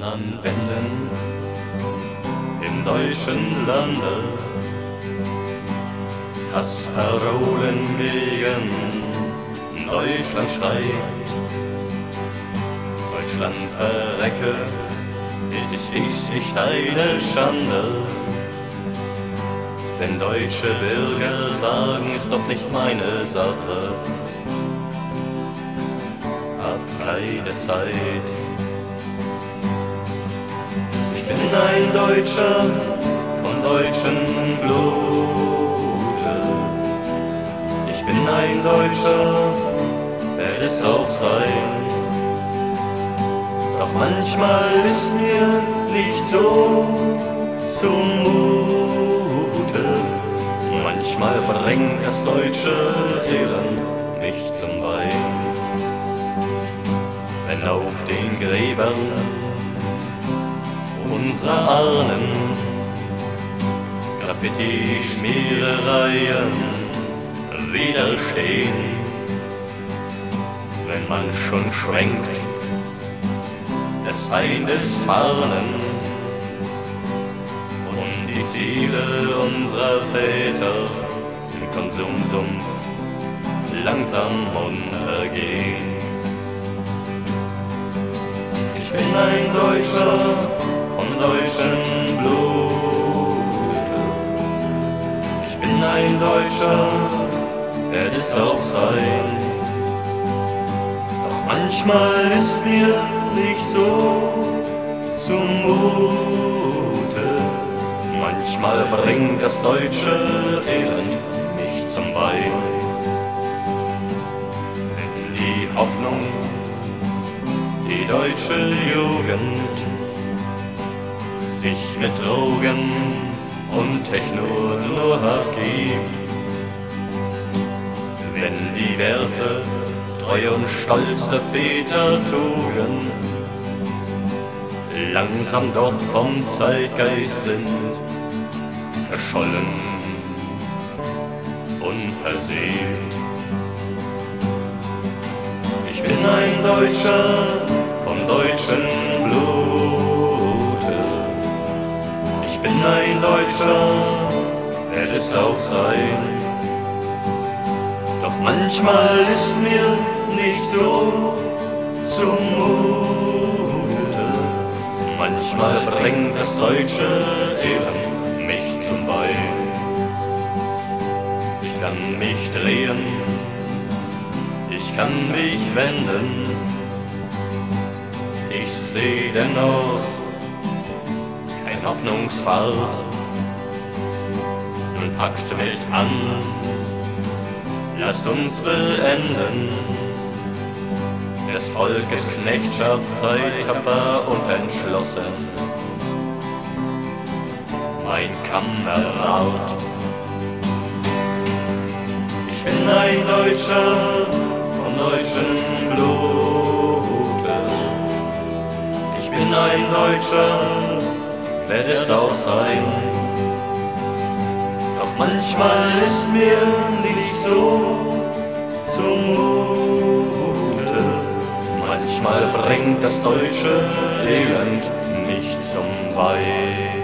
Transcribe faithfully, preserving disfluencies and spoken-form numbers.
anwenden im deutschen Lande. Hassparolen gegen Deutschland schreit. Deutschland verrecke, ist dies nicht eine Schande? Wenn deutsche Bürger sagen, ist doch nicht meine Sache. Hab keine Zeit. Ich bin ein Deutscher von deutschem Blute. Ich bin ein Deutscher, werde es auch sein. Doch manchmal ist mir nicht so zumute. Manchmal verdrängt das deutsche Elend mich zum Wein. Wenn auf den Gräbern unserer Ahnen Graffiti-Schmierereien widerstehen, wenn man schon schwenkt des Feindes Fahnen und die Ziele unserer Väter im Konsumsumpf langsam untergehen. Ich bin ein Deutscher von deutschem Blut. Ich bin ein Deutscher, werde es auch sein. Doch manchmal ist mir nicht so zumute. Manchmal bringt das deutsche Elend mich zum Wein. Wenn die Hoffnung die deutsche Jugend sich mit Drogen und Techno nur abgibt, wenn die Werte Treu und Stolz der Väter trugen, langsam doch vom Zeitgeist sind, verschollen, unverseelt. Ich bin ein Deutscher vom deutschen Blute. Ich bin ein Deutscher, werde es auch sein. Doch manchmal ist mir nicht so zumute. Manchmal bringt das deutsche Elend mich zum Wein. Ich kann mich drehen, ich kann mich wenden. Ich seh dennoch kein Hoffnungsfahrt und packt mit an. Lasst uns beenden des Volkes Knechtschaft, seid tapfer und entschlossen, mein Kamerad. Ich bin ein Deutscher von deutschem Blute. Ich bin ein Deutscher, werde es auch sein. Doch manchmal ist mir nicht so zumute. Manchmal bringt das deutsche Elend mich zum Wein.